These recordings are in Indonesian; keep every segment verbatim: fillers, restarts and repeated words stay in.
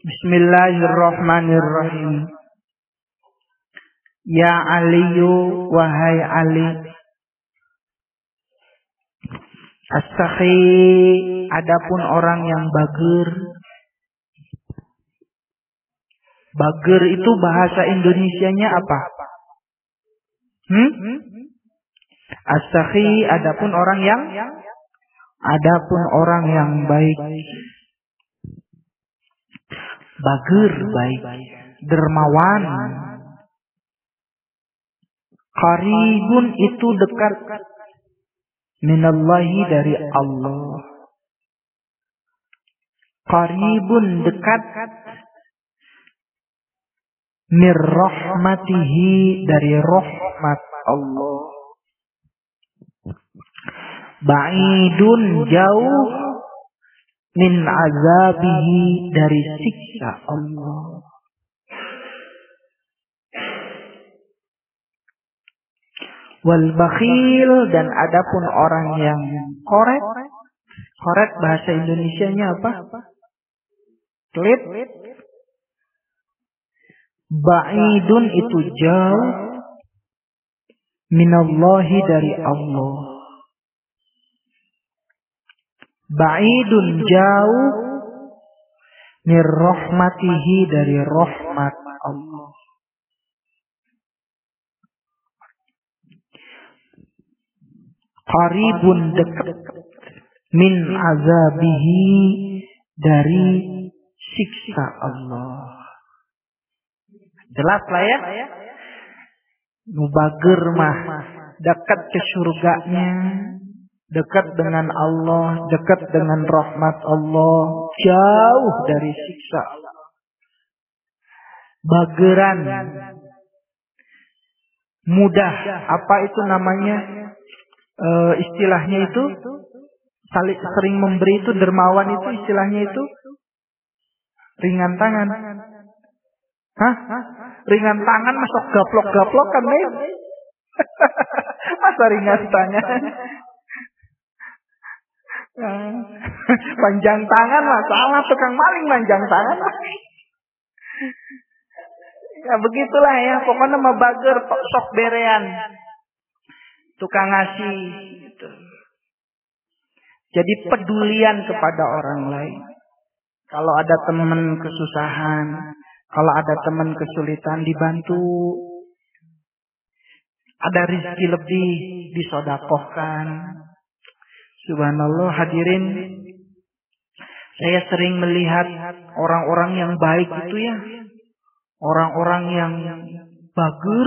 Bismillahirrahmanirrahim. Ya Aliyu, wahai Ali. As-sakhi, adapun orang yang bager. Bager itu bahasa Indonesianya apa? Hmm? As-sakhi, adapun orang yang adapun orang yang baik. Bager baik, dermawan. Qaribun itu dekat. Minallahi dari Allah. Qaribun dekat. Mir rahmatihi dari rahmat Allah. Ba'idun jauh. Min azabihi dari siksa Allah. Wal bakhil, dan adapun orang yang korek. Korek bahasa Indonesianya apa? Klit. Ba'idun itu jauh. Minallahi dari Allah. Ba'idun jauh. Mir rahmatihi dari rahmat Allah. Qaribun dekat. Min azabihi dari siksa Allah. Jelas lah ya. Mubager mah dekat ke surganya, dekat dengan Allah, dekat dengan rahmat Allah, jauh dari siksa. Bageran, mudah, apa itu namanya? E, istilahnya itu saling sering memberi itu, dermawan itu istilahnya itu ringan tangan. Hah? Ringan tangan masuk gaplok-gaplokan nih. Masa ringan tangan? Panjang tangan lah, salah tukang maling panjang tangan. Ya begitulah ya, pokoknya mah bager sok berean. Tukang ngasih gitu. Jadi pedulian kepada orang lain. Kalau ada teman kesusahan, kalau ada teman kesulitan, dibantu. Ada rezeki lebih, disodakohkan. Subhanallah, hadirin. Saya sering melihat orang-orang yang baik itu ya. Orang-orang yang bager.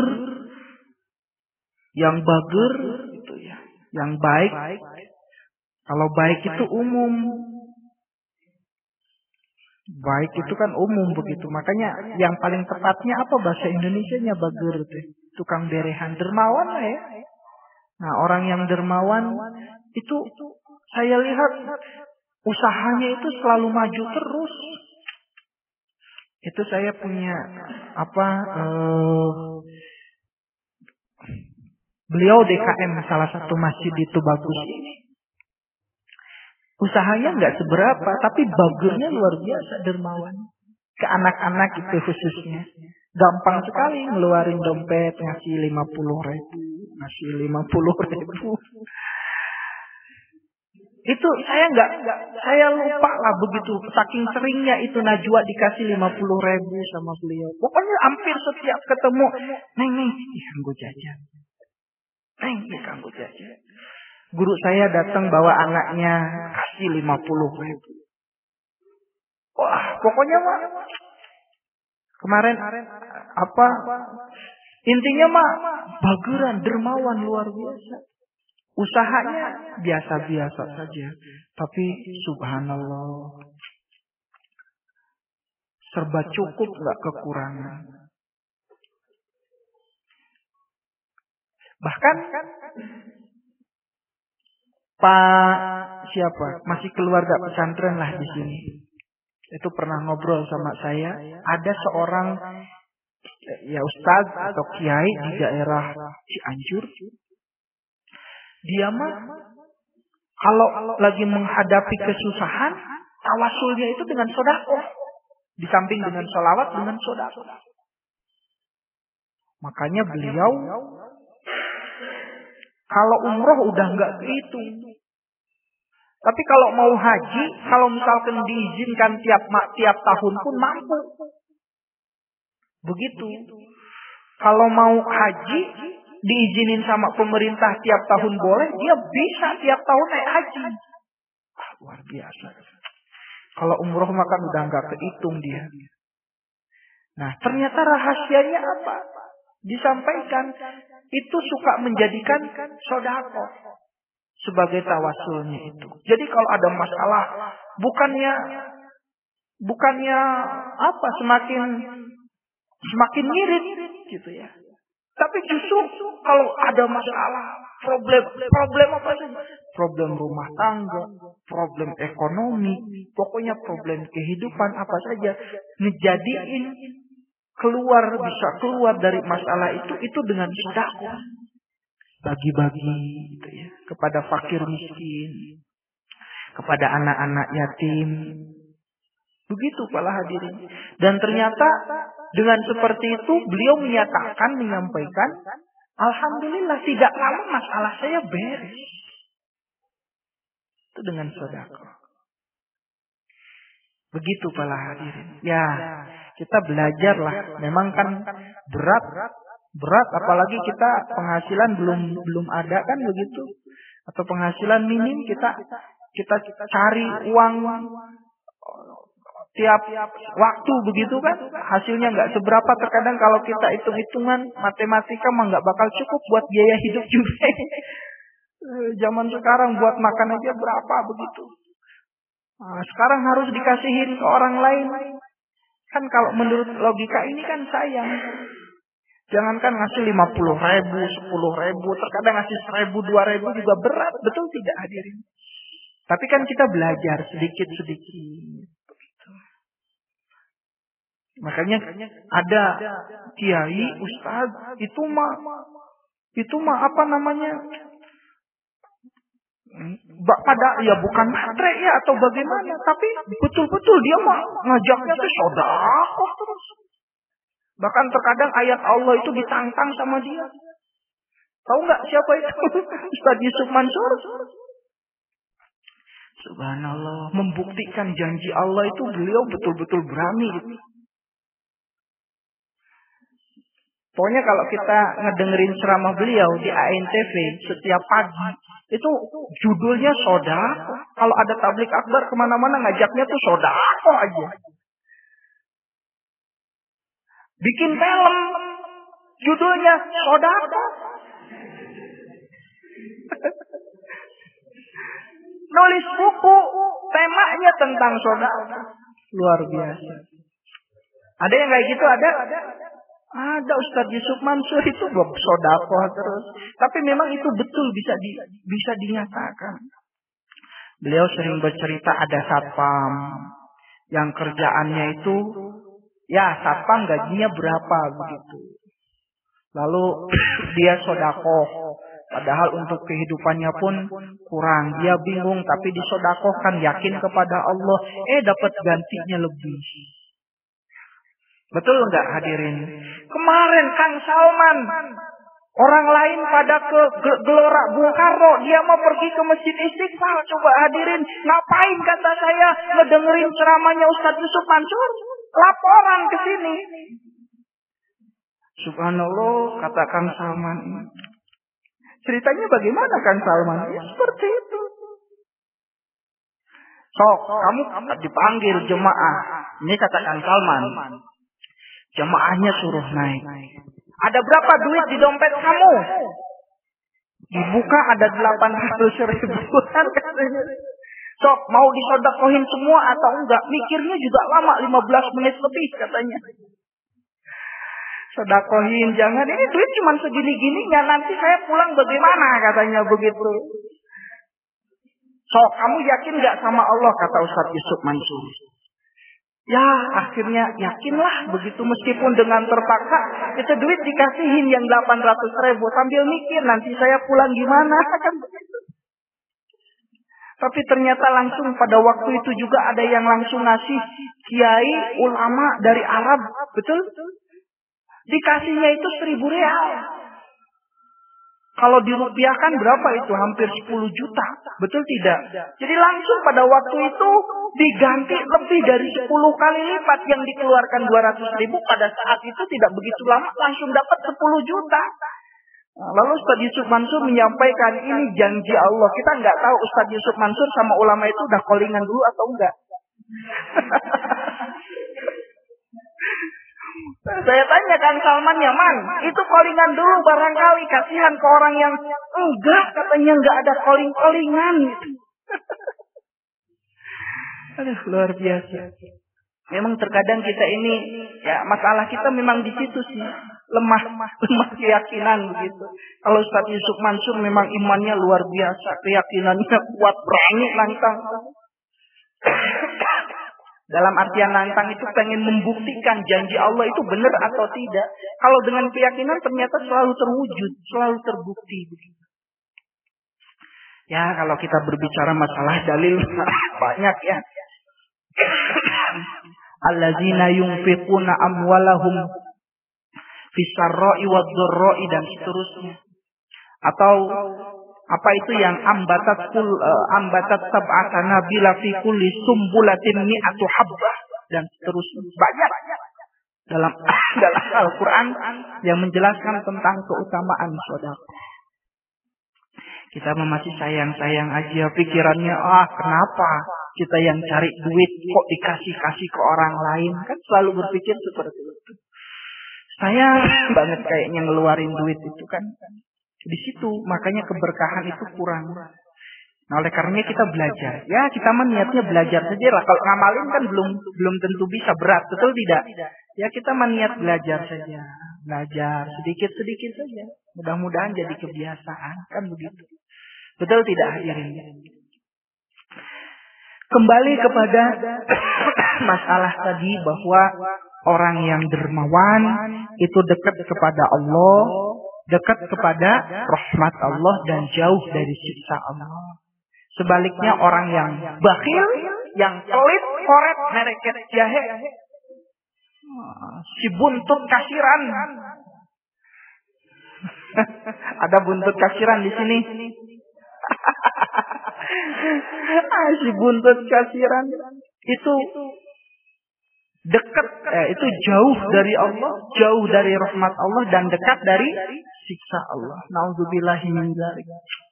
Yang bager itu ya. Yang baik. Kalau baik itu umum. Baik itu kan umum begitu. Makanya yang paling tepatnya apa bahasa Indonesianya bager itu? Tukang berehan, dermawan lah ya. Nah, orang yang dermawan itu saya lihat usahanya itu selalu maju terus. Itu saya punya apa eh, beliau D K M salah satu masjid itu bagus ini. Usahanya nggak seberapa, tapi bagernya luar biasa, dermawan. Ke anak-anak itu khususnya. Gampang sekali ngeluarin dompet, ngasih lima puluh ribu. Ngasih lima puluh ribu. Itu saya nggak, saya lupa lah begitu. Saking seringnya itu najwa dikasih lima puluh ribu sama beliau. Pokoknya hampir setiap ketemu. Neng, neng, ikan gue jajan. Neng, ikan gue jajan. Guru saya datang bawa anaknya, kasih lima puluh ribu. Wah, pokoknya mah kemarin apa? Intinya mah bageran, dermawan luar biasa. Usahanya biasa-biasa saja, tapi subhanallah serba cukup, nggak kekurangan. Bahkan Pak siapa? Masih keluarga pesantren lah di sini. Itu pernah ngobrol sama saya. Ada seorang ya ustaz atau kiai di daerah Cianjur. Dia mah kalau lagi menghadapi kesusahan, tawasulnya itu dengan sedekah. Di samping dengan sholawat, dengan sedekah. Makanya beliau kalau umroh udah nggak kehitung. Tapi kalau mau haji, kalau misalkan diizinkan tiap tiap tahun pun mampu. Begitu. Kalau mau haji, diizinin sama pemerintah tiap tahun boleh, dia bisa tiap tahun naik haji. Ah, luar biasa. Kalau umroh makan udah nggak kehitung dia. Nah, ternyata rahasianya apa? Disampaikan, itu suka menjadikan sodako sebagai tawasulnya itu. Jadi kalau ada masalah, bukannya bukannya apa semakin semakin ngirit gitu ya. Tapi justru kalau ada masalah, problem problem apa saja, problem rumah tangga, problem ekonomi, pokoknya problem kehidupan apa saja, ngejadiin keluar bisa keluar dari masalah itu itu dengan sedekah. Bagi-bagi gitu ya, kepada fakir miskin, kepada anak-anak yatim. Begitu para hadirin. Dan ternyata dengan seperti itu beliau menyatakan, menyampaikan, alhamdulillah tidak lama masalah saya beres. Itu dengan sedekah. Begitu para hadirin. Ya, kita belajarlah. Memang kan berat, berat. Apalagi kita penghasilan belum belum ada kan begitu. Atau penghasilan minim kita kita cari uang tiap waktu begitu kan, hasilnya nggak seberapa. Terkadang kalau kita hitung-hitungan matematika mah nggak bakal cukup buat biaya hidup juga. Zaman sekarang buat makan aja berapa begitu. Nah, sekarang harus dikasihin ke orang lain. Kan kalau menurut logika ini kan sayang. Jangankan ngasih lima puluh ribu, sepuluh ribu, terkadang ngasih seribu, dua ribu juga berat, betul tidak hadirin? Tapi kan kita belajar sedikit-sedikit. Makanya ada kiai, ustaz, itu mah itu mah apa namanya? Pada ya bukan matre ya atau bagaimana, tapi betul-betul dia mah ngajaknya tuh sedekah terus. Bahkan terkadang ayat Allah itu ditantang sama dia. Tahu nggak siapa itu? Ustaz Yusuf Mansur. Subhanallah, membuktikan janji Allah itu beliau betul-betul berani gitu. Pokoknya kalau kita ngedengerin ceramah beliau di A N T V setiap pagi, itu judulnya sodako. Kalau ada tablik akbar kemana-mana ngajaknya tuh sodako aja. Bikin film, judulnya sodako. Nulis buku, temanya tentang sodako. Luar biasa. Ada yang kayak gitu, ada? Ada Ustaz Yusuf Mansur itu sodako terus. Tapi memang itu betul bisa di, bisa dinyatakan. Beliau sering bercerita ada satpam yang kerjaannya itu ya satpam gajinya berapa begitu. Lalu dia sodako. Padahal untuk kehidupannya pun kurang. Dia bingung tapi disodakohkan, yakin kepada Allah. Eh dapat gantinya lebih. Betul enggak hadirin? Kemarin Kang Salman, orang lain pada ke Gelora Bung Karno, dia mau pergi ke Masjid Istiqlal. Coba hadirin, ngapain kata saya ngedengerin ceramahnya Ustaz Yusuf Mansur? Laporan ke sini. Subhanallah, kata Kang Salman. Ceritanya bagaimana Kang Salman? Ya, seperti itu. Sok, kamu dipanggil jemaah. Ini kata Kang Salman. Jemaahnya suruh naik. Ada berapa duit di dompet kamu? Dibuka ada delapan ratus ribuan katanya. Sok, mau disodakohin semua atau enggak? Mikirnya juga lama, lima belas menit lebih katanya. Sodakohin, jangan. Ini duit cuma segini-gininya. Nanti saya pulang bagaimana katanya begitu. Sok, kamu yakin enggak sama Allah? Kata Ustaz Yusuf Mansur. Ya, akhirnya yakinlah begitu, meskipun dengan terpaksa. Itu duit dikasihin yang delapan ratus ribu. Sambil mikir, nanti saya pulang gimana? Kan begitu. Tapi ternyata langsung pada waktu itu juga ada yang langsung ngasih kiai, ulama dari Arab, betul? Dikasihnya itu seribu real. Kalau dirupiahkan berapa itu? Hampir sepuluh juta. Betul tidak? Jadi langsung pada waktu itu diganti lebih dari sepuluh kali lipat yang dikeluarkan dua ratus ribu. Pada saat itu tidak begitu lama langsung dapat sepuluh juta. Nah, lalu Ustaz Yusuf Mansur menyampaikan ini janji Allah. Kita nggak tahu Ustaz Yusuf Mansur sama ulama itu udah callingan dulu atau enggak. Saya tanya kan Salman Yaman, itu callingan dulu barangkali, kasihan ke orang yang enggak, katanya enggak ada calling-callingan. Aduh, luar biasa. Memang terkadang kita ini, ya masalah kita memang di situ sih, lemah, lemah keyakinan begitu. Kalau Ustaz Yusuf Mansur memang imannya luar biasa, keyakinannya kuat, berani nantang. Dalam artian nantang itu pengen membuktikan janji Allah itu benar atau tidak. Kalau dengan keyakinan ternyata selalu terwujud, selalu terbukti. Ya kalau kita berbicara masalah dalil banyak ya. Allazina yunfiquna amwalahum fisarra'i wadh-dharra'i dan seterusnya. Atau apa itu yang ambatat kul uh, ambatat sab'ata nabila fi kulli sumbulatin mi'atu habbah dan seterusnya. Banyak dalam dalam Al-Qur'an yang menjelaskan tentang keutamaan sedekah. Kita masih sayang-sayang aja pikirannya, ah kenapa kita yang cari duit kok dikasih-kasih ke orang lain, kan selalu berpikir seperti itu. Sayang banget kayaknya ngeluarin duit itu kan. Di situ makanya keberkahan itu kurang. Nah oleh karenanya kita belajar. Ya kita mah niatnya belajar saja lah. Kalau ngamalin kan belum belum tentu bisa, berat, betul tidak? Ya kita mah niat belajar saja. Belajar sedikit-sedikit saja. Mudah-mudahan jadi kebiasaan, kan begitu. Betul tidak hadirin? Kembali kepada masalah tadi bahwa orang yang dermawan itu dekat kepada Allah, dekat kepada rahmat Allah dan jauh dari siksa Allah. Sebaliknya orang yang bakhil, yang pelit, koret, mereket jahe, si buntut kasiran. Ada buntut kasiran di sini. ah, si buntut kasiran itu dekat, eh, itu jauh dari Allah, jauh dari rahmat Allah dan dekat dari siksa Allah. Nauzubillahi min dzalik.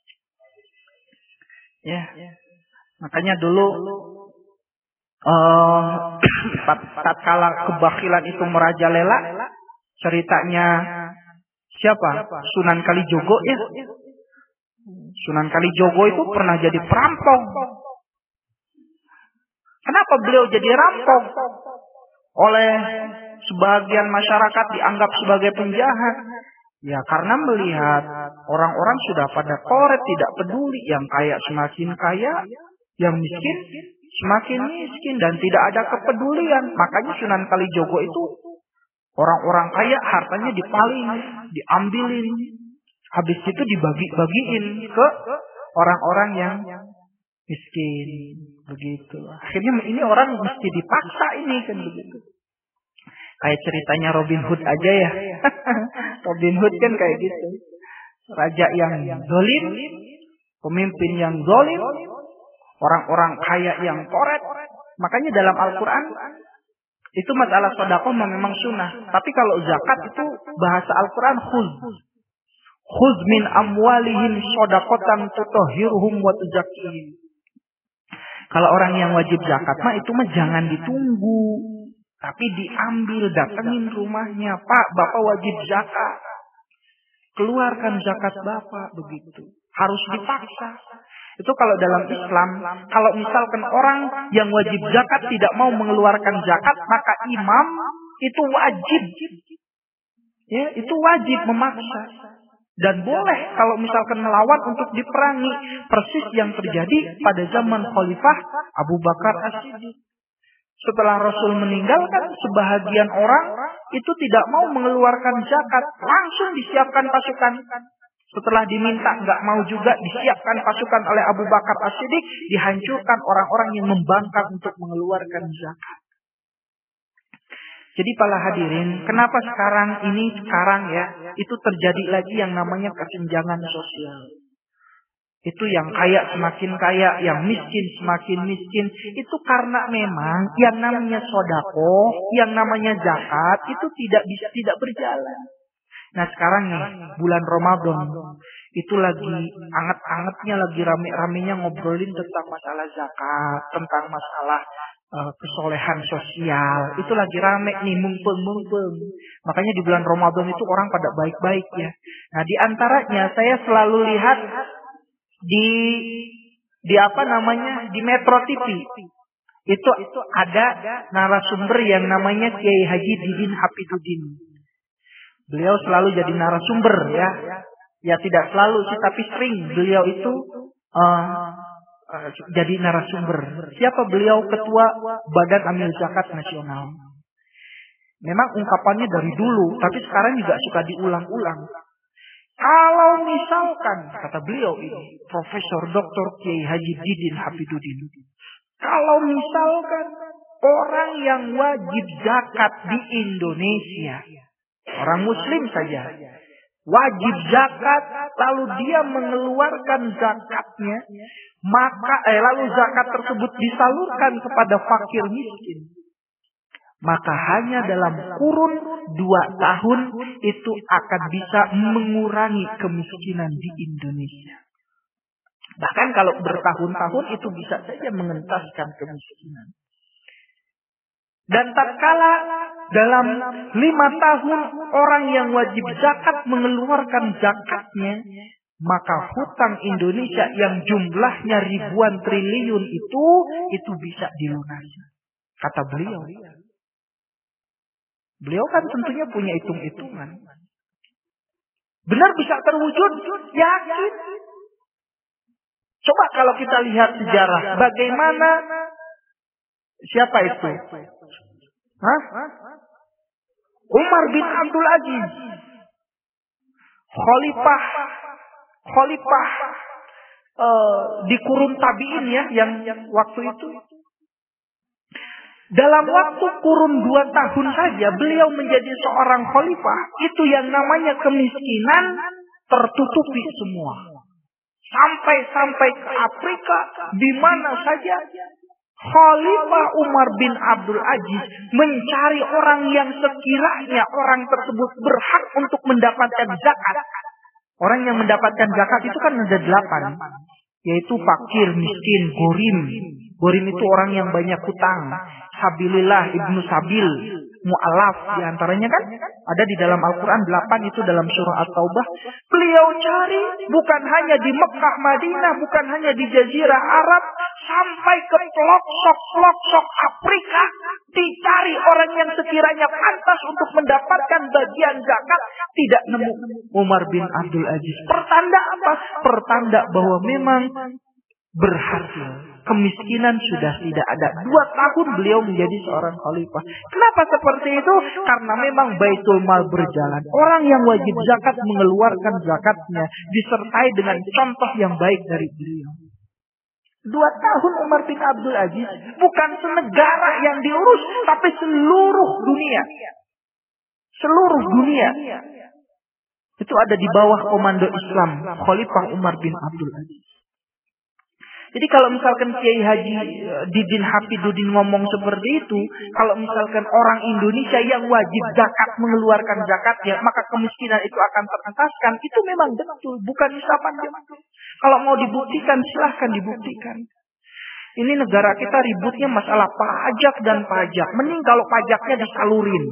Ya. Makanya dulu uh, tatkala kebakhilan itu merajalela, ceritanya siapa? Sunan Kalijogo ya. Sunan Kalijogo itu pernah jadi perampok. Kenapa beliau jadi rampok? Oleh sebagian masyarakat dianggap sebagai penjahat. Ya karena melihat orang-orang sudah pada koret, tidak peduli. Yang kaya semakin kaya, yang miskin semakin miskin. Dan tidak ada kepedulian. Makanya Sunan Kalijogo itu orang-orang kaya hartanya dipaling, diambilin. Habis itu dibagi-bagiin ke orang-orang yang miskin. Begitu. Akhirnya ini orang mesti dipaksa ini kan begitu. Kayak ceritanya Robin Hood aja ya. Robin Hood kan kayak gitu. Raja yang zalim, pemimpin yang zalim, orang-orang kaya yang koret. Makanya dalam Al-Quran itu masalah sedekah memang sunnah. Tapi kalau zakat itu bahasa Al-Quran khuz. Khuz min amwalihim shadaqatan tutahhiruhum wa tuzakkihim. Kalau orang yang wajib zakat mah itu mah jangan ditunggu. Tapi diambil, datengin rumahnya. Pak, Bapak wajib zakat. Keluarkan zakat Bapak, begitu. Harus dipaksa. Itu kalau dalam Islam, kalau misalkan orang yang wajib zakat tidak mau mengeluarkan zakat, maka imam itu wajib. Ya, itu wajib memaksa. Dan boleh kalau misalkan melawan untuk diperangi. Persis yang terjadi pada zaman Khalifah Abu Bakar As-Siddiq. Setelah Rasul meninggal kan sebahagian orang itu tidak mau mengeluarkan zakat. Langsung disiapkan pasukan. Setelah diminta nggak mau juga disiapkan pasukan oleh Abu Bakar As-Siddiq. Dihancurkan orang-orang yang membangkang untuk mengeluarkan zakat. Jadi para hadirin, kenapa sekarang ini sekarang ya, itu terjadi lagi yang namanya kesenjangan sosial. Itu yang kaya semakin kaya, yang miskin semakin miskin. Itu karena memang yang namanya sodako, yang namanya zakat itu tidak bisa tidak berjalan. Nah sekarang nih bulan Ramadan itu lagi anget-angetnya, lagi rame-ramenya ngobrolin tentang masalah zakat, tentang masalah uh, kesolehan sosial. Itu lagi rame nih, mumpung-mumpung. Makanya di bulan Ramadan itu orang pada baik-baik ya. Nah di antaranya saya selalu lihat di di apa namanya di Metro T V itu ada narasumber yang namanya Kiai Haji Didin Hafidudin. Beliau selalu jadi narasumber ya. Ya tidak selalu sih, tapi sering beliau itu uh, uh, jadi narasumber. Siapa beliau? Ketua Badan Amil Zakat Nasional. Memang ungkapannya dari dulu, tapi sekarang juga suka diulang-ulang. Kalau misalkan, kata beliau ini, Profesor Doktor Kiai Haji Didin Hafidudin. Kalau misalkan orang yang wajib zakat di Indonesia, orang muslim saja, wajib zakat, lalu dia mengeluarkan zakatnya, maka eh, lalu zakat tersebut disalurkan kepada fakir miskin, maka hanya dalam kurun dua tahun itu akan bisa mengurangi kemiskinan di Indonesia. Bahkan kalau bertahun-tahun itu bisa saja mengentaskan kemiskinan. Dan tatkala dalam lima tahun orang yang wajib zakat mengeluarkan zakatnya, maka hutang Indonesia yang jumlahnya ribuan triliun itu, itu bisa dilunasi. Kata beliau. Beliau kan tentunya punya hitung-hitungan. Benar bisa terwujud? Yakin. Coba kalau kita lihat sejarah, bagaimana siapa itu? Hah? Umar bin Abdul Aziz, Khalifah, Khalifah uh, di kurun tabiin ya, yang, yang waktu itu. Dalam waktu kurun dua tahun saja beliau menjadi seorang khalifah, itu yang namanya kemiskinan tertutupi semua. Sampai-sampai ke Afrika, di mana saja Khalifah Umar bin Abdul Aziz mencari orang yang sekiranya orang tersebut berhak untuk mendapatkan zakat. Orang yang mendapatkan zakat itu kan ada delapan. Yaitu fakir, miskin, gorim. Gorim itu orang yang banyak hutang. Sabilillah, ibnu sabil, mu'alaf. Di antaranya kan ada di dalam Al-Quran delapan, itu dalam surah At-Taubah. Beliau cari bukan hanya di Mekah, Madinah, bukan hanya di Jazirah Arab, sampai ke pelosok-pelosok Afrika. Dicari orang yang sekiranya pantas untuk mendapatkan bagian zakat. Tidak nemu. Umar bin Abdul Aziz. Pertanda apa? Pertanda bahwa memang berhasil. Kemiskinan sudah tidak ada. Dua tahun beliau menjadi seorang khalifah. Kenapa seperti itu? Karena memang Baitul Mal berjalan. Orang yang wajib zakat mengeluarkan zakatnya disertai dengan contoh yang baik dari beliau. Dua tahun Umar bin Abdul Aziz bukan senegara yang diurus, tapi seluruh dunia. Seluruh dunia. Itu ada di bawah komando Islam, Khalifah Umar bin Abdul Aziz. Jadi kalau misalkan Kiai Haji Didin Hafidudin ngomong seperti itu, kalau misalkan orang Indonesia yang wajib zakat mengeluarkan zakatnya, maka kemiskinan itu akan terentaskan, itu memang betul, bukan ucapan dia. Kalau mau dibuktikan, silahkan dibuktikan. Ini negara kita ributnya masalah pajak dan pajak. Mending kalau pajaknya disalurin.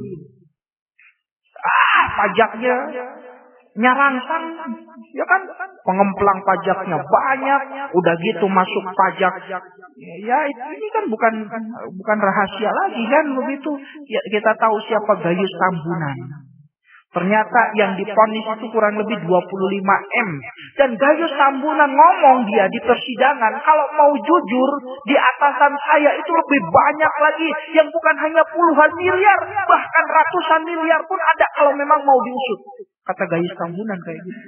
Ah, pajaknya nyarangsang, ya kan, pengemplang pajaknya banyak, udah gitu masuk pajak, ya ini kan bukan bukan rahasia lagi kan begitu, ya, kita tahu siapa Gayus Tambunan. Ternyata yang divonis itu kurang lebih dua puluh lima M. Dan Gayus Tambunan ngomong dia di persidangan, kalau mau jujur, di atasan saya itu lebih banyak lagi, yang bukan hanya puluhan miliar, bahkan ratusan miliar pun ada kalau memang mau diusut. Kata Gayus Tambunan kayak gitu.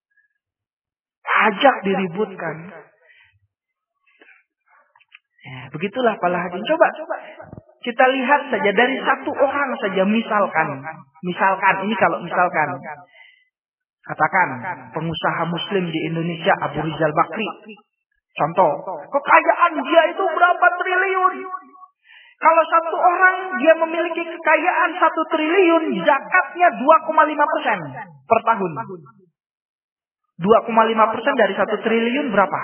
Pajak diributkan. Ya, begitulah para hadirin. Coba, coba. Kita lihat saja dari satu orang saja, misalkan. Misalkan, ini kalau misalkan. Katakan, pengusaha muslim di Indonesia, Abu Rizal Bakri. Contoh, kekayaan dia itu berapa triliun. Kalau satu orang dia memiliki kekayaan satu triliun, zakatnya dua koma lima persen per tahun. dua koma lima persen dari satu triliun berapa?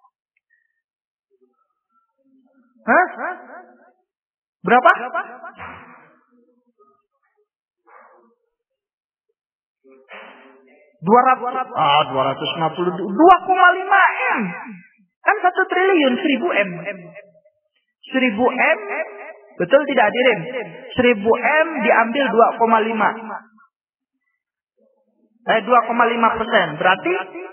Hah? Berapa? dua ratus. Ah, dua ratus lima puluh. dua koma lima M. Kan satu triliun, seribu M. seribu M. Betul tidak hadirin? seribu M diambil dua koma lima. Eh, dua koma lima persen. Berarti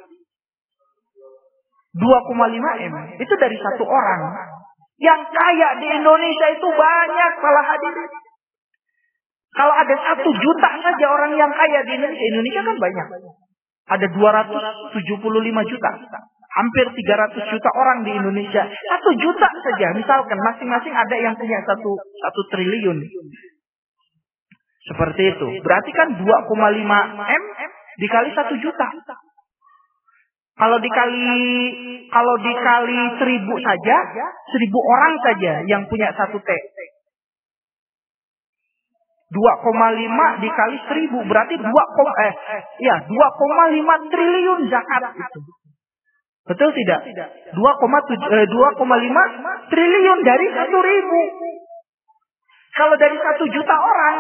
dua koma lima M. Itu dari satu orang. Yang kaya di Indonesia itu banyak, para hadirin. Kalau ada satu juta saja orang yang kaya di Indonesia, Indonesia kan banyak. Ada dua ratus tujuh puluh lima juta. Hampir tiga ratus juta orang di Indonesia. Satu juta saja, misalkan masing-masing ada yang punya satu, satu triliun. Seperti itu. Berarti kan dua koma lima M dikali satu juta. Kalau dikali kalau dikali seribu saja, seribu orang saja yang punya satu T. dua koma lima dikali seribu berarti dua, eh ya dua koma lima triliun zakat itu. Betul tidak? dua koma lima triliun dari satu ribu. Kalau dari satu juta orang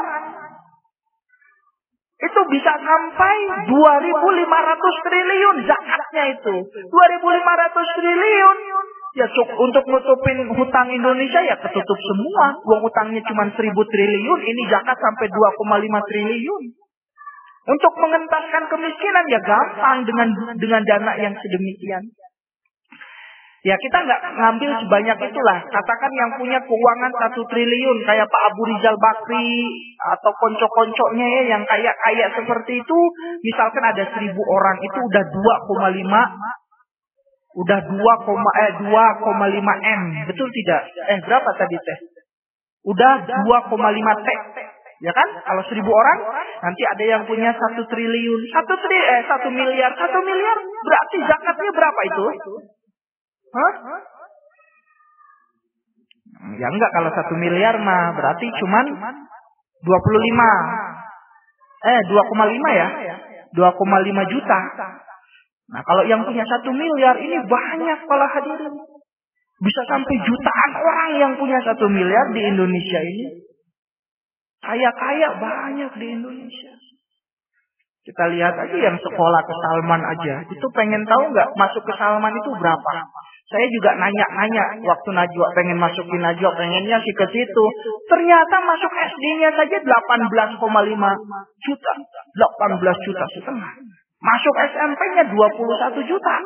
itu bisa sampai dua ribu lima ratus triliun zakatnya itu. dua ribu lima ratus triliun. Ya untuk nutupin hutang Indonesia ya ketutup semua. Uang hutangnya cuma seribu triliun, ini zakat sampai dua koma lima triliun. Untuk mengentaskan kemiskinan ya gampang dengan dengan dana yang sedemikian. Ya kita nggak ngambil sebanyak itulah. Katakan yang punya keuangan satu triliun kayak Pak Abu Rizal Bakri atau konco-konconya ya yang kaya-kaya seperti itu. Misalkan ada seribu orang itu udah dua koma lima. Udah dua, eh, dua koma lima M. Betul tidak? Eh berapa tadi teh? Udah dua koma lima T. Ya kan? Kalau seribu orang nanti ada yang punya satu triliun. Satu tri, eh satu miliar. Satu miliar berarti zakatnya berapa itu? Hah? Ya enggak, kalau satu miliar mah berarti cuman dua puluh lima. Eh, dua koma lima ya? dua koma lima juta. Nah, kalau yang punya satu miliar ini banyak para hadirin. Bisa sampai jutaan orang yang punya satu miliar di Indonesia ini. Kaya-kaya banyak di Indonesia. Kita lihat aja yang sekolah ke Salman aja. Itu pengen tahu nggak masuk ke Salman itu berapa? Saya juga nanya-nanya waktu Najwa pengen masukin Najwa pengennya sih ke situ. Ternyata masuk S D-nya saja delapan belas koma lima juta, delapan belas juta setengah. Masuk S M P-nya dua puluh satu juta.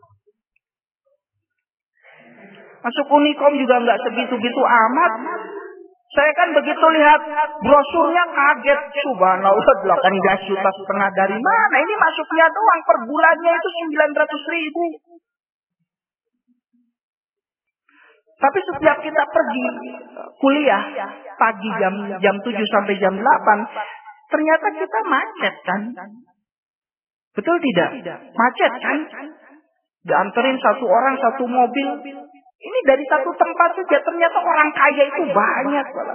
Masuk Unikom juga nggak segitu-gitu amat. Saya kan begitu lihat brosurnya kaget. Subhanallah, delapan belas juta setengah dari mana? Ini masuknya doang per bulannya itu sembilan ratus ribu. Tapi setiap kita pergi kuliah pagi jam jam tujuh sampai jam delapan, ternyata kita macet kan? Betul tidak? Macet kan? Dianterin satu orang satu mobil. Ini dari satu tempat saja ternyata orang kaya itu banyak malah.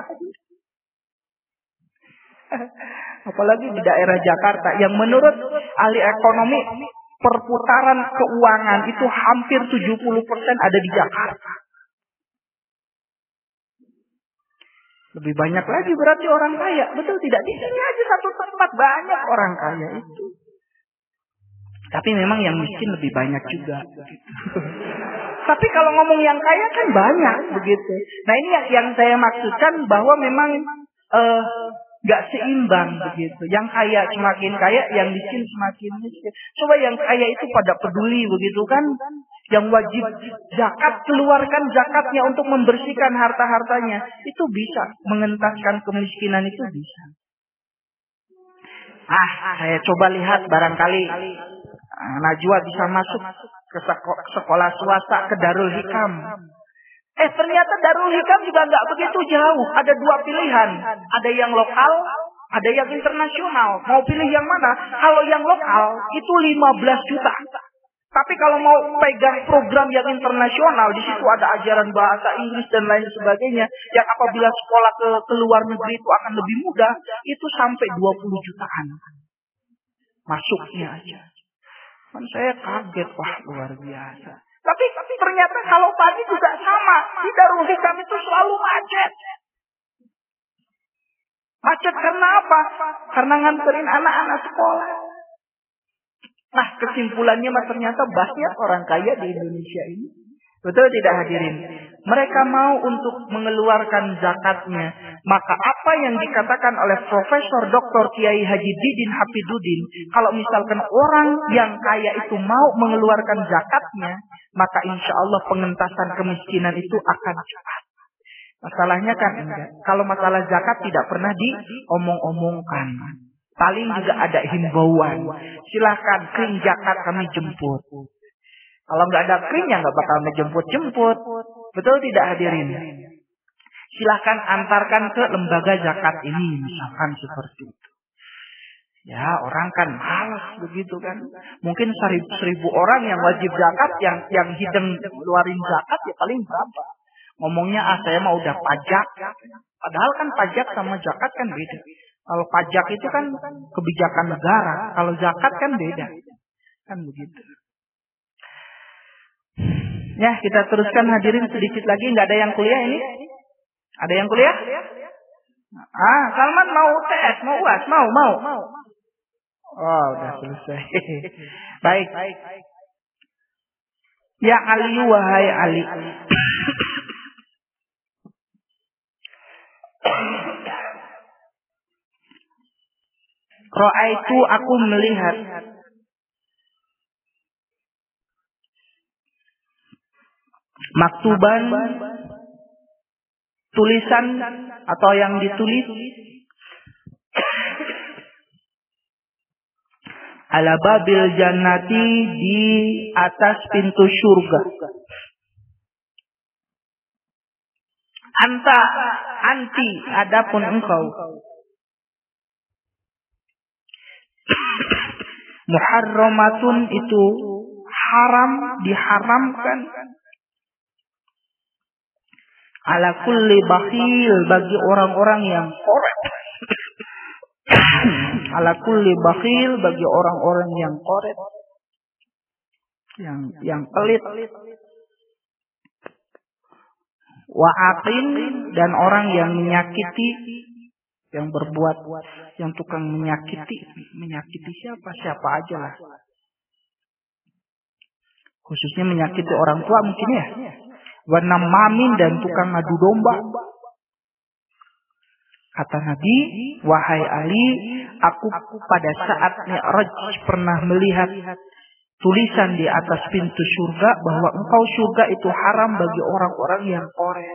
Apalagi di daerah Jakarta yang menurut ahli ekonomi perputaran keuangan itu hampir tujuh puluh persen ada di Jakarta. Lebih banyak lagi berarti orang kaya. Betul tidak? Di sini aja satu tempat banyak orang kaya itu. Tapi memang yang miskin lebih banyak juga. Tapi kalau ngomong yang kaya kan banyak begitu. Nah ini yang, yang saya maksudkan bahwa memang uh, gak seimbang begitu. Yang kaya semakin kaya, yang miskin semakin miskin. Coba yang kaya itu pada peduli begitu kan. Yang wajib zakat, keluarkan zakatnya untuk membersihkan harta-hartanya. Itu bisa. Mengentaskan kemiskinan itu bisa. Ah, saya coba lihat barangkali Najwa bisa masuk ke sekolah swasta, ke Darul Hikam. Eh ternyata Darul Hikam juga nggak begitu jauh. Ada dua pilihan. Ada yang lokal, ada yang internasional. Mau pilih yang mana? Kalau yang lokal itu lima belas juta. Tapi kalau mau pegang program yang internasional, di situ ada ajaran bahasa Inggris dan lain sebagainya. Yang apabila sekolah ke, ke luar negeri itu akan lebih mudah, itu sampai dua puluh jutaan. Masuknya aja. Kan saya kaget, wah luar biasa. Tapi, tapi ternyata kalau tadi juga sama. Di Darul Hikam itu selalu macet. Macet karena apa? Karena nganterin anak-anak sekolah. Nah kesimpulannya mah ternyata banyak orang kaya di Indonesia ini. Betul tidak hadirin? Mereka mau untuk mengeluarkan zakatnya. Maka apa yang dikatakan oleh Profesor Doktor Kiai Haji Didin Hafidudin. Kalau misalkan orang yang kaya itu mau mengeluarkan zakatnya. Maka insya Allah pengentasan kemiskinan itu akan cepat. Masalahnya kan enggak. Kalau masalah zakat tidak pernah diomong-omongkan. Paling juga ada himbauan. Silahkan kring zakat kami jemput. Kalau nggak ada kring ya nggak bakal ngejemput-jemput. Betul tidak hadirin? Silahkan antarkan ke lembaga zakat ini. Misalkan seperti itu. Ya orang kan malas begitu kan. Mungkin seribu, seribu orang yang wajib zakat. Yang yang hideng keluarin zakat ya paling berapa. Ngomongnya ah saya mau udah pajak. Padahal kan pajak sama zakat kan beda. Kalau pajak itu kan kebijakan negara. Kalau zakat kan beda. Kan begitu. Ya kita teruskan hadirin sedikit lagi. Nggak ada yang kuliah ini? Ada yang kuliah? Ah Salman mau T S, mau U A S, mau, mau. Oh udah selesai. Baik. Ya Ali wahai Ali. Ra'aitu aku melihat maktuban tulisan atau yang ditulis ala babil jannati di atas pintu surga. Anta anti adapun engkau muharramatun itu haram, diharamkan ala kulli bakhil bagi orang-orang yang korek. Ala kulli bakhil bagi orang-orang yang korek, yang yang pelit. Wa aqin dan orang yang menyakiti, yang berbuat, yang tukang menyakiti, menyakiti siapa siapa aja lah. Khususnya menyakiti orang tua mungkin ya. Wa namamin dan tukang adu domba. Kata Nabi, wahai Ali, aku pada saat Mi'raj pernah melihat tulisan di atas pintu surga bahwa engkau surga itu haram bagi orang-orang yang korek.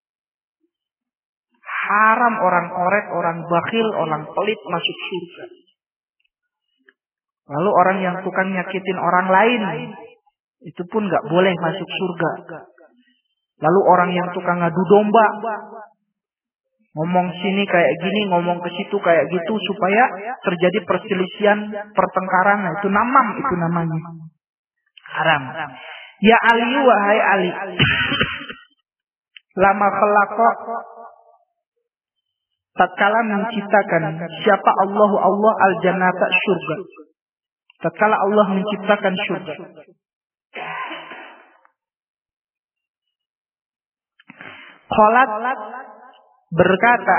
Haram orang korek, orang bakhil, orang pelit masuk surga. Lalu orang yang tukang nyakitin orang lain, itu pun gak boleh masuk surga. Lalu orang yang tukang ngadu domba, ngomong sini kayak gini, ngomong ke situ kayak gitu supaya terjadi perselisihan, pertengkaran. Nah, itu namam itu namanya. Haram. Ya Ali wahai Ali. Lama khalaqa tatkala menciptakan siapa Allah Allah al jannata surga. Tatkala Allah menciptakan surga. Qalat berkata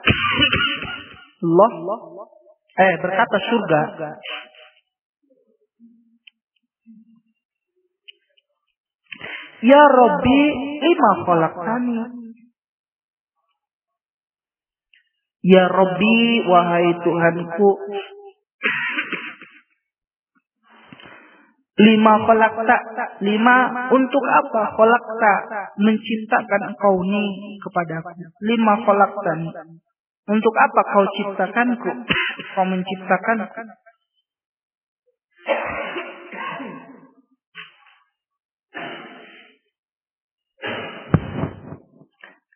Allah eh berkata surga, ya Rabbi lima khalaqtani. Ya Rabbi wahai Tuhanku, lima khalaqta, lima untuk apa? Khalaqta menciptakan engkau ni kepadaku. Lima khalaqtani, untuk apa kau ciptakanku? Kau menciptakanku.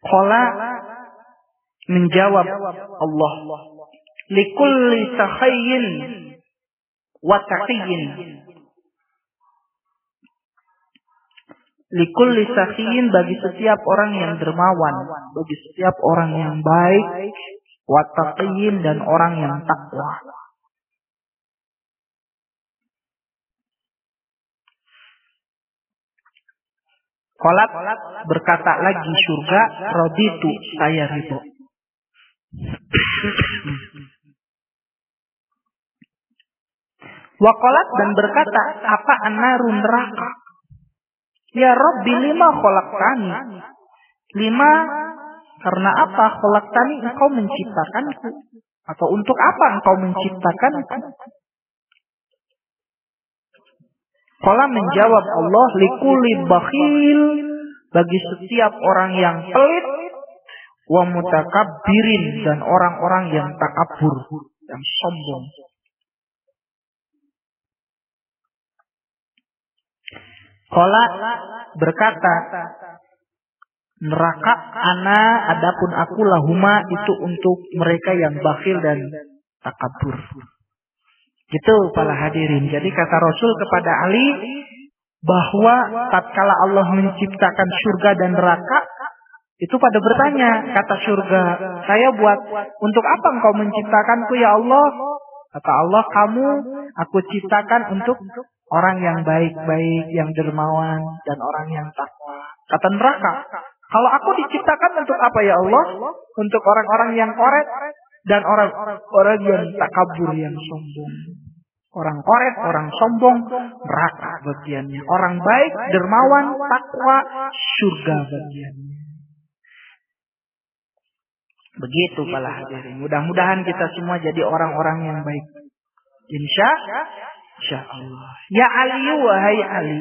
Qala menjawab Allah, likulli sakhiyyin wa taqiyyin. Likulli sakhiyyin bagi setiap orang yang dermawan, bagi setiap orang yang baik, wa taqiyyin dan orang yang takwa. Qalat berkata lagi surga, raditu saya ridho. Wa qalat dan berkata, apa an-naru neraka? Ya Rabbi lima khalaqtani. Lima karena apa khalaqtani engkau menciptakanku? Atau untuk apa engkau menciptakanku? Qala menjawab Allah, likulli bakhil bagi setiap orang yang pelit, wa mutakabbirin dan orang-orang yang takabur, yang sombong. Qala berkata, neraka ana adapun aku lahuma itu untuk mereka yang bakhil dan takabur. Gitu para hadirin. Jadi kata Rasul kepada Ali bahwa tatkala Allah menciptakan surga dan neraka, itu pada bertanya, kata surga, saya buat untuk apa engkau menciptakanku ya Allah? Kata Allah, kamu aku ciptakan untuk orang yang baik-baik, yang dermawan, dan orang yang takwa. Kata neraka, kalau aku diciptakan untuk apa ya Allah? Untuk orang-orang yang koret dan orang-orang yang takabur, yang sombong. Orang koret, orang sombong, neraka bagiannya. Orang baik, dermawan, takwa, surga bagiannya. Begitu para hadirin. Mudah-mudahan kita semua jadi orang-orang yang baik. Insya, insya Allah. Ya Ali, wahai Ali.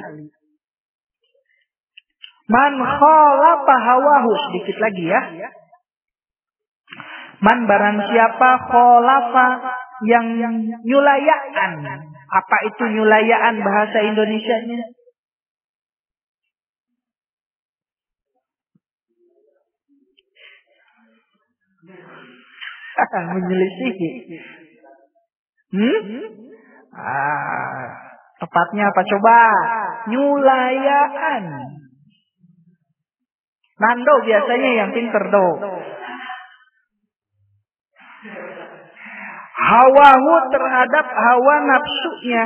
Man khalafa hawahu. Sedikit lagi ya. Man barang siapa khalafa yang nyulayaan. Apa itu nyulayaan bahasa Indonesianya? Menyelisihi. Hmm? Ah, tepatnya apa coba? Nyulayaan. Nando biasanya yang pinter do. Hawahu terhadap hawa nafsunya.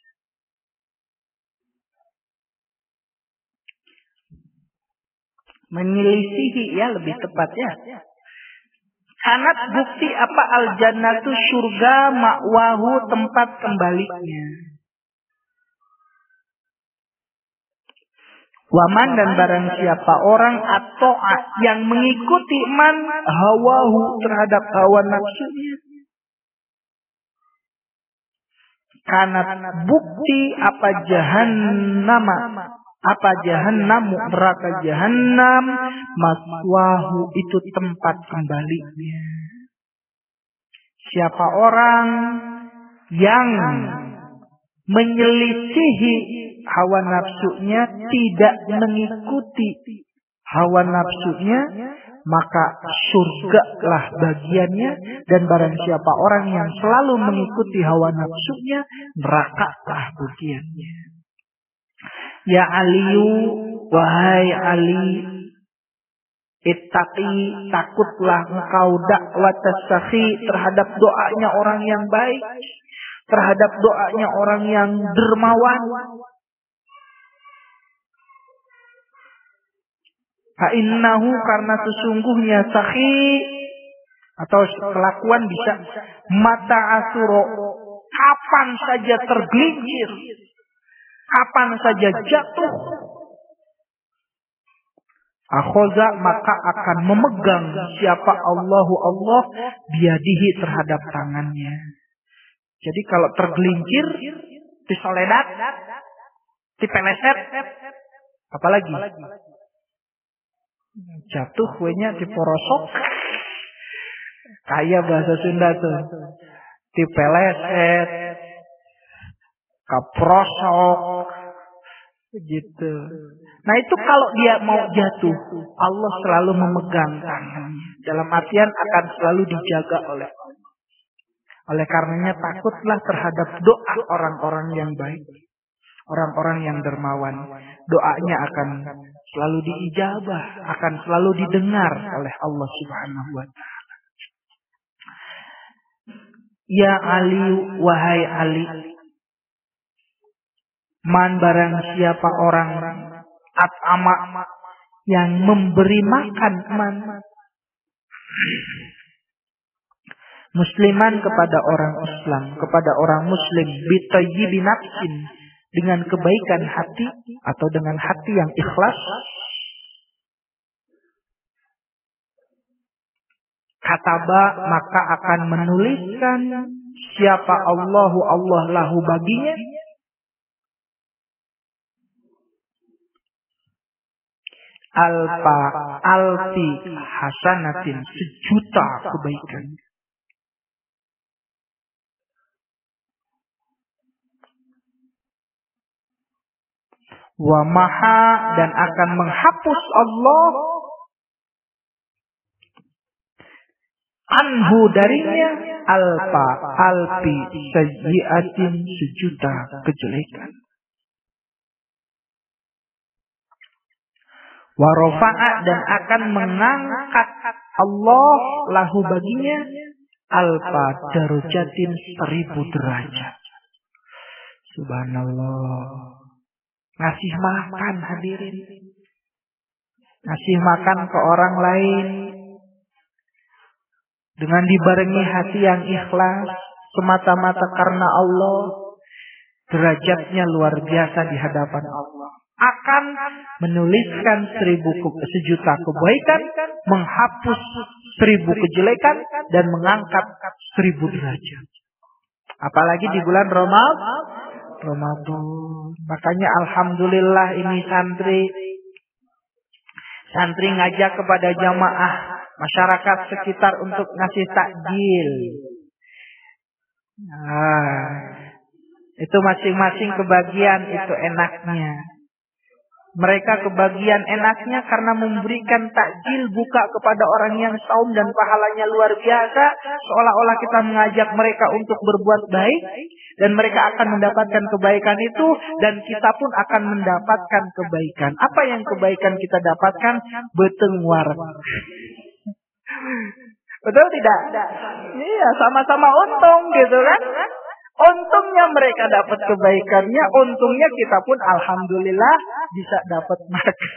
Menyelisihi ya lebih tepatnya. Sanad bukti apa al-jannatu surga ma'wahu tempat kembalinya. Waman dan barang siapa orang atau yang mengikuti man hawahu terhadap hawa nafsunya. Karena bukti apa jahannama apa jahannamu neraka jahannam maswahu itu tempat kembalinya. Siapa orang yang menyelisihi hawa nafsunya, tidak mengikuti hawa nafsunya, maka surgalah bagiannya. Dan barang siapa orang yang selalu mengikuti hawa nafsunya, nerakalah bagiannya. Ya Aliyu, wahai Ali, ittaqi, takutlah engkau dakwat as-sakhi terhadap doanya orang yang baik, terhadap doanya orang yang dermawan. Fa innahu karena sesungguhnya sakhi atau kelakuan bisa mata asuro, kapan saja tergelincir, kapan saja jatuh, akhoza maka akan memegang siapa Allahu Allah biadihi terhadap tangannya. Jadi kalau tergelincir, disoledat, dipeleset, apalagi jatuh kuenya diporosok, kayak bahasa Sunda tuh, dipeleset, kaprosok, Begitu. Nah itu kalau dia mau jatuh, Allah selalu memegang tangannya. Dalam artian akan selalu dijaga oleh Allah. Oleh karenanya takutlah terhadap doa orang-orang yang baik. Orang-orang yang dermawan. Doanya akan selalu diijabah. Akan selalu didengar oleh Allah subhanahu wa ta'ala. Ya Ali, wahai Ali. Man barang siapa orang at'ama yang memberi makan man musliman kepada orang Islam, kepada orang muslim bitayyibi nafsin, dengan kebaikan hati atau dengan hati yang ikhlas, kataba maka akan menuliskan siapa Allahu Allah lahu baginya alfa alfi hasanatin, sejuta kebaikan. Wa maha dan akan menghapus Allah anhu darinya alfa alfi sayyiatin, sejuta kejelekan. Wa rafa'a dan akan mengangkat Allah lahu baginya alfa darajatin, seribu derajat. Subhanallah. Ngasih makan hadirin. Ngasih makan ke orang lain. Dengan dibarengi hati yang ikhlas. Semata-mata karena Allah. Derajatnya luar biasa di hadapan Allah. Akan menuliskan seribu sejuta kebaikan. Menghapus seribu kejelekan. Dan mengangkat seribu derajat. Apalagi di bulan Ramadan. Ramadan. Makanya alhamdulillah ini santri santri ngajak kepada jamaah masyarakat sekitar untuk ngasih takjil. Nah, itu masing-masing kebagian itu enaknya. Mereka kebagian enaknya karena memberikan takjil buka kepada orang yang saum dan pahalanya luar biasa. Seolah-olah kita mengajak mereka untuk berbuat baik. Dan mereka akan mendapatkan kebaikan itu. Dan kita pun akan mendapatkan kebaikan. Apa yang kebaikan kita dapatkan? Betengwar. Betul tidak? Iya, sama-sama untung gitu kan. Untungnya mereka dapat kebaikannya, untungnya kita pun alhamdulillah bisa dapat makan.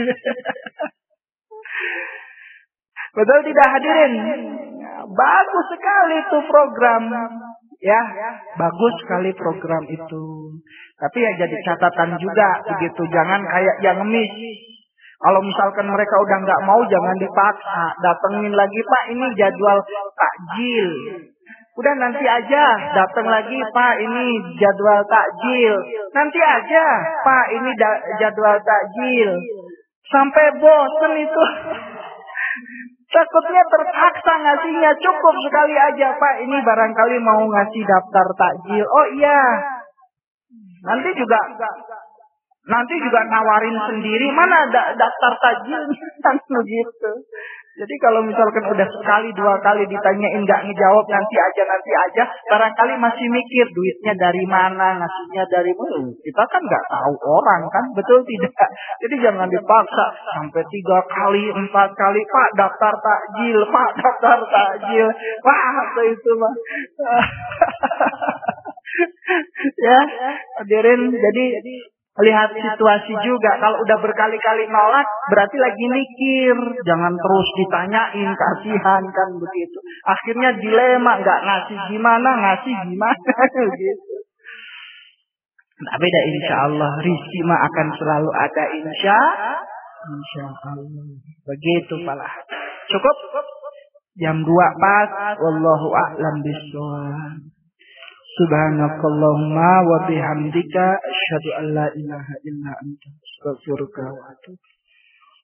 Betul tidak hadirin? Bagus sekali itu program. Ya, bagus sekali program itu. Tapi ya jadi catatan juga begitu, jangan kayak yang ngemis. Kalau misalkan mereka udah nggak mau, jangan dipaksa. Datengin lagi, Pak, ini jadwal takjil. Udah nanti aja, datang lagi, Pak, ini jadwal takjil. Nanti aja, Pak, ini da- jadwal takjil. Sampai bosen itu. Takutnya terpaksa ngasihnya, cukup sekali aja, Pak, ini barangkali mau ngasih daftar takjil. Oh iya, nanti juga nanti juga nawarin sendiri, mana da- daftar takjil kan begitu. Jadi kalau misalkan udah sekali dua kali ditanyain nggak ngejawab, nanti aja nanti aja, barangkali masih mikir duitnya dari mana, ngasihnya dari mana. Kita kan nggak tahu orang kan, betul tidak? Jadi jangan dipaksa sampai tiga kali, empat kali, Pak daftar takjil, Pak daftar takjil, wah itu mah. Ya, hadirin, jadi lihat situasi juga. Kalau udah berkali-kali nolak, berarti lagi mikir. Jangan terus ditanyain, kasihan kan begitu. Akhirnya dilema, nggak ngasih gimana, ngasih gimana gitu. Nah, beda insya Allah. Rizki mah akan selalu ada insya Insya Allah. Begitu pala. Cukup? Jam dua pas. Wallahu a'lam bishawab. Subhanakallahumma wa bihamdika asyhadu an la ilaha illa anta astaghfiruka wa atubu